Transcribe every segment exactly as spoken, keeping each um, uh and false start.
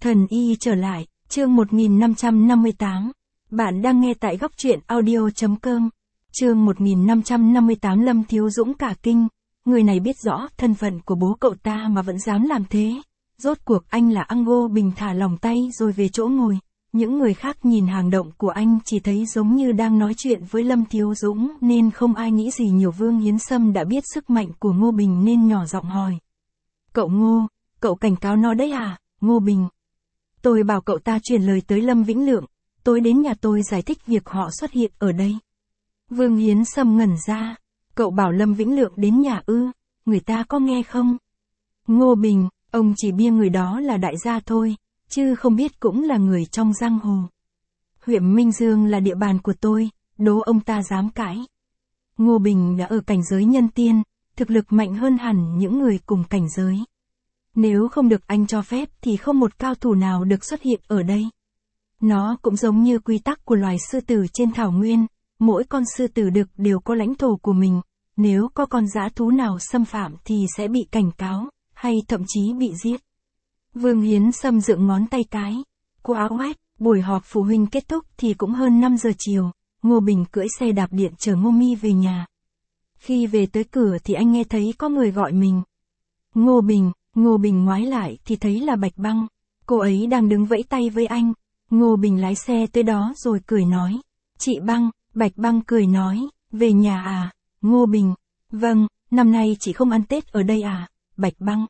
Thần y trở lại, chương một nghìn năm trăm năm mươi tám. Bạn đang nghe tại góc truyện audio chấm com. Chương một nghìn năm trăm năm mươi tám. Lâm Thiếu Dũng cả kinh. Người này biết rõ thân phận của bố cậu ta mà vẫn dám làm thế. Rốt cuộc anh là Ngô Bình thả lòng tay rồi về chỗ ngồi. Những người khác nhìn hành động của anh chỉ thấy giống như đang nói chuyện với Lâm Thiếu Dũng nên không ai nghĩ gì nhiều. Vương Hiến Sâm đã biết sức mạnh của Ngô Bình nên nhỏ giọng hỏi. Cậu Ngô, cậu cảnh cáo nó đấy à, Ngô Bình? Tôi bảo cậu ta truyền lời tới Lâm Vĩnh Lượng, tối đến nhà tôi giải thích việc họ xuất hiện ở đây. Vương Hiến Sâm ngẩn ra, cậu bảo Lâm Vĩnh Lượng đến nhà ư, người ta có nghe không? Ngô Bình, ông chỉ bia người đó là đại gia thôi, chứ không biết cũng là người trong giang hồ. Huyện Minh Dương là địa bàn của tôi, đố ông ta dám cãi. Ngô Bình đã ở cảnh giới nhân tiên, thực lực mạnh hơn hẳn những người cùng cảnh giới. Nếu không được anh cho phép thì không một cao thủ nào được xuất hiện ở đây. Nó cũng giống như quy tắc của loài sư tử trên thảo nguyên, mỗi con sư tử đực đều có lãnh thổ của mình, nếu có con dã thú nào xâm phạm thì sẽ bị cảnh cáo, hay thậm chí bị giết. Vương Hiến Sâm dựng ngón tay cái. Qua oét, buổi họp phụ huynh kết thúc thì cũng hơn năm giờ chiều, Ngô Bình cưỡi xe đạp điện chở Ngô Mi về nhà. Khi về tới cửa thì anh nghe thấy có người gọi mình. Ngô Bình. Ngô Bình ngoái lại thì thấy là Bạch Băng. Cô ấy đang đứng vẫy tay với anh. Ngô Bình lái xe tới đó rồi cười nói. Chị Băng. Bạch Băng cười nói. Về nhà à? Ngô Bình. Vâng, năm nay chị không ăn Tết ở đây à? Bạch Băng.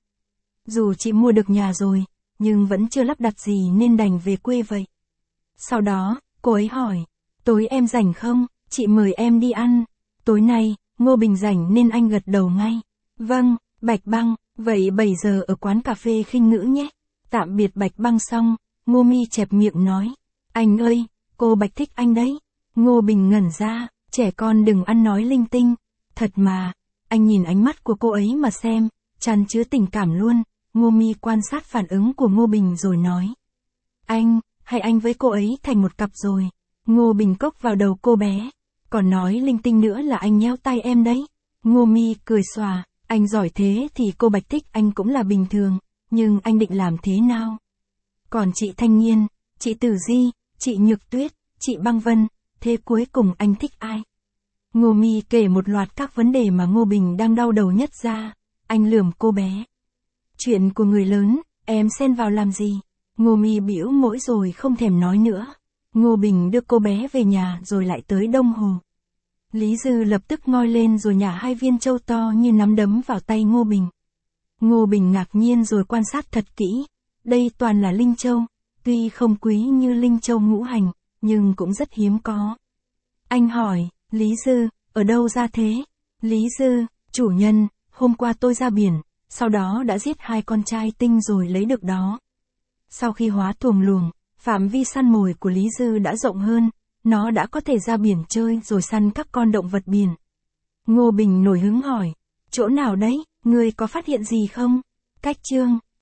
Dù chị mua được nhà rồi, nhưng vẫn chưa lắp đặt gì nên đành về quê vậy. Sau đó, cô ấy hỏi. Tối em rảnh không? Chị mời em đi ăn. Tối nay, Ngô Bình rảnh nên anh gật đầu ngay. Vâng, Bạch Băng. Vậy bảy giờ ở quán cà phê Khinh Ngữ nhé. Tạm biệt Bạch Băng xong, Ngô Mi chẹp miệng nói. Anh ơi, cô Bạch thích anh đấy. Ngô Bình ngẩn ra, trẻ con đừng ăn nói linh tinh. Thật mà, anh nhìn ánh mắt của cô ấy mà xem, tràn chứa tình cảm luôn. Ngô Mi quan sát phản ứng của Ngô Bình rồi nói. Anh, hay anh với cô ấy thành một cặp rồi. Ngô Bình cốc vào đầu cô bé. Còn nói linh tinh nữa là anh nhéo tay em đấy. Ngô Mi cười xòa. Anh giỏi thế thì cô Bạch thích anh cũng là bình thường, nhưng anh định làm thế nào? Còn chị Thanh Nghiên, chị Tử Di, chị Nhược Tuyết, chị Băng Vân, thế cuối cùng anh thích ai? Ngô Mi kể một loạt các vấn đề mà Ngô Bình đang đau đầu nhất ra, anh lườm cô bé. Chuyện của người lớn, em xen vào làm gì? Ngô Mi bĩu môi rồi không thèm nói nữa. Ngô Bình đưa cô bé về nhà rồi lại tới Đông Hồ. Lý Dư lập tức ngoi lên rồi nhả hai viên châu to như nắm đấm vào tay Ngô Bình. Ngô Bình ngạc nhiên rồi quan sát thật kỹ. Đây toàn là linh châu, tuy không quý như linh châu ngũ hành, nhưng cũng rất hiếm có. Anh hỏi, Lý Dư, ở đâu ra thế? Lý Dư, chủ nhân, hôm qua tôi ra biển, sau đó đã giết hai con trai tinh rồi lấy được đó. Sau khi hóa thuồng luồng, phạm vi săn mồi của Lý Dư đã rộng hơn. Nó đã có thể ra biển chơi rồi săn các con động vật biển. Ngô Bình nổi hứng hỏi. Chỗ nào đấy, ngươi có phát hiện gì không? Cách chương.